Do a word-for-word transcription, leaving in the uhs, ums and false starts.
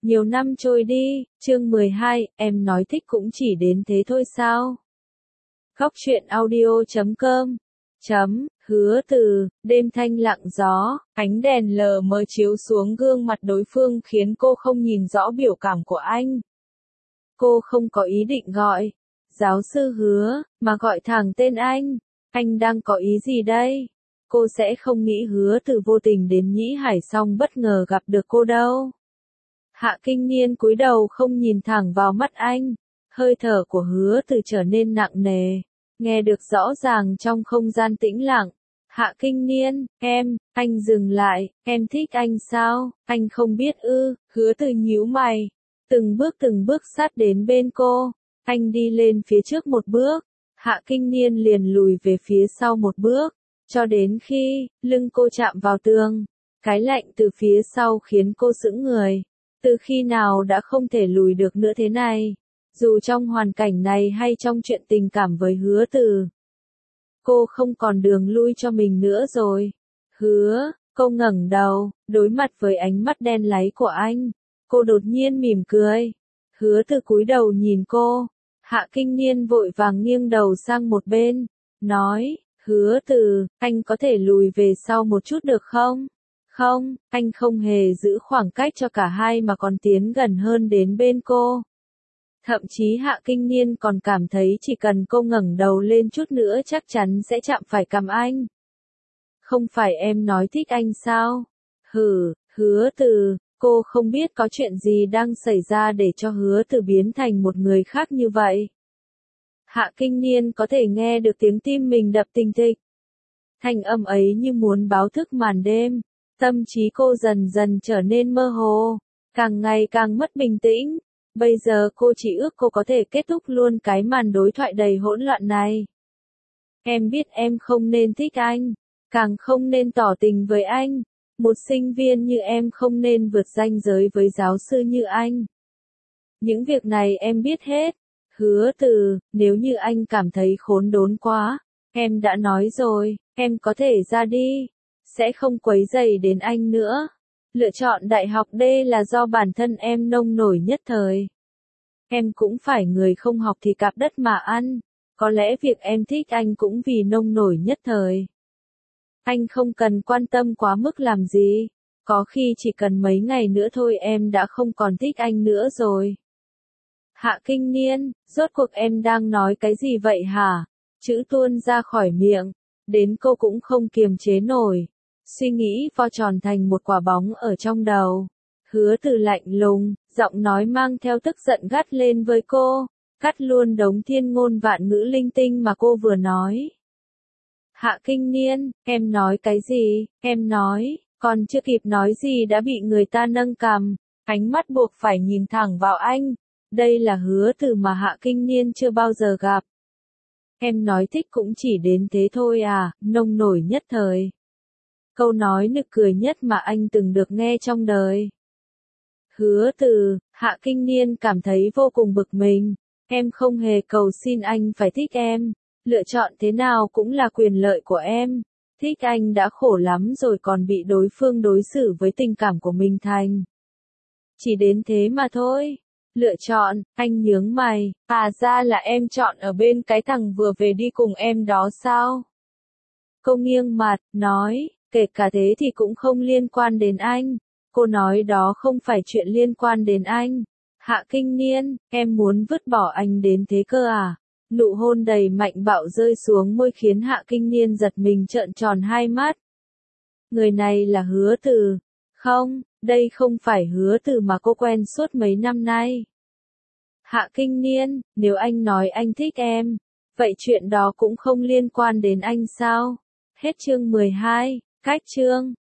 Nhiều năm trôi đi, chương mười hai, em nói thích cũng chỉ đến thế thôi sao? Góc truyện audio chấm com chấm, hứa từ, đêm thanh lặng gió, ánh đèn lờ mờ chiếu xuống gương mặt đối phương khiến cô không nhìn rõ biểu cảm của anh. Cô không có ý định gọi, giáo sư Hứa, mà gọi thẳng tên anh. Anh đang có ý gì đây? Cô sẽ không nghĩ Hứa Từ vô tình đến Nhĩ Hải xong bất ngờ gặp được cô đâu. Hạ Kinh Niên cúi đầu không nhìn thẳng vào mắt anh, hơi thở của Hứa Từ trở nên nặng nề, nghe được rõ ràng trong không gian tĩnh lặng. Hạ Kinh Niên, em, anh dừng lại, em thích anh sao, anh không biết ư? Hứa Từ nhíu mày, từng bước từng bước sát đến bên cô, anh đi lên phía trước một bước, Hạ Kinh Niên liền lùi về phía sau một bước, cho đến khi lưng cô chạm vào tường, cái lạnh từ phía sau khiến cô sững người. Từ khi nào đã không thể lùi được nữa thế này, dù trong hoàn cảnh này hay trong chuyện tình cảm với Hứa Từ. Cô không còn đường lui cho mình nữa rồi. Hứa, cô ngẩng đầu, đối mặt với ánh mắt đen láy của anh. Cô đột nhiên mỉm cười. Hứa Từ cúi đầu nhìn cô. Hạ Kinh Niên vội vàng nghiêng đầu sang một bên, nói, Hứa Từ, anh có thể lùi về sau một chút được không? Không, anh không hề giữ khoảng cách cho cả hai mà còn tiến gần hơn đến bên cô. Thậm chí Hạ Kinh Niên còn cảm thấy chỉ cần cô ngẩng đầu lên chút nữa chắc chắn sẽ chạm phải cằm anh. Không phải em nói thích anh sao? Hừ, Hứa Từ, cô không biết có chuyện gì đang xảy ra để cho Hứa Từ biến thành một người khác như vậy. Hạ Kinh Niên có thể nghe được tiếng tim mình đập thình thịch. Thanh âm ấy như muốn báo thức màn đêm. Tâm trí cô dần dần trở nên mơ hồ, càng ngày càng mất bình tĩnh. Bây giờ cô chỉ ước cô có thể kết thúc luôn cái màn đối thoại đầy hỗn loạn này. Em biết em không nên thích anh, càng không nên tỏ tình với anh. Một sinh viên như em không nên vượt ranh giới với giáo sư như anh. Những việc này em biết hết. Hứa Từ, nếu như anh cảm thấy khốn đốn quá, em đã nói rồi, em có thể ra đi. Sẽ không quấy rầy đến anh nữa. Lựa chọn đại học D là do bản thân em nông nổi nhất thời. Em cũng phải người không học thì cạp đất mà ăn. Có lẽ việc em thích anh cũng vì nông nổi nhất thời. Anh không cần quan tâm quá mức làm gì. Có khi chỉ cần mấy ngày nữa thôi em đã không còn thích anh nữa rồi. Hạ Kinh Niên, rốt cuộc em đang nói cái gì vậy hả? Chữ tuôn ra khỏi miệng. Đến cô cũng không kiềm chế nổi. Suy nghĩ vo tròn thành một quả bóng ở trong đầu. Hứa Từ lạnh lùng, giọng nói mang theo tức giận gắt lên với cô, cắt luôn đống thiên ngôn vạn ngữ linh tinh mà cô vừa nói. Hạ Kinh Niên, em nói cái gì, em nói, còn chưa kịp nói gì đã bị người ta nâng cằm, ánh mắt buộc phải nhìn thẳng vào anh. Đây là Hứa Từ mà Hạ Kinh Niên chưa bao giờ gặp. Em nói thích cũng chỉ đến thế thôi à, nông nổi nhất thời. Câu nói nực cười nhất mà anh từng được nghe trong đời. Hứa Từ, Hạ Kinh Niên cảm thấy vô cùng bực mình. Em không hề cầu xin anh phải thích em. Lựa chọn thế nào cũng là quyền lợi của em. Thích anh đã khổ lắm rồi còn bị đối phương đối xử với tình cảm của mình thành. Chỉ đến thế mà thôi. Lựa chọn, anh nhướng mày. À ra là em chọn ở bên cái thằng vừa về đi cùng em đó sao? Cô nghiêng mặt, nói. Kể cả thế thì cũng không liên quan đến anh. Cô nói đó không phải chuyện liên quan đến anh. Hạ Kinh Niên, em muốn vứt bỏ anh đến thế cơ à? Nụ hôn đầy mạnh bạo rơi xuống môi khiến Hạ Kinh Niên giật mình trợn tròn hai mắt. Người này là Hứa Từ. Không, đây không phải Hứa Từ mà cô quen suốt mấy năm nay. Hạ Kinh Niên, nếu anh nói anh thích em, vậy chuyện đó cũng không liên quan đến anh sao? Hết chương mười hai, cách chương.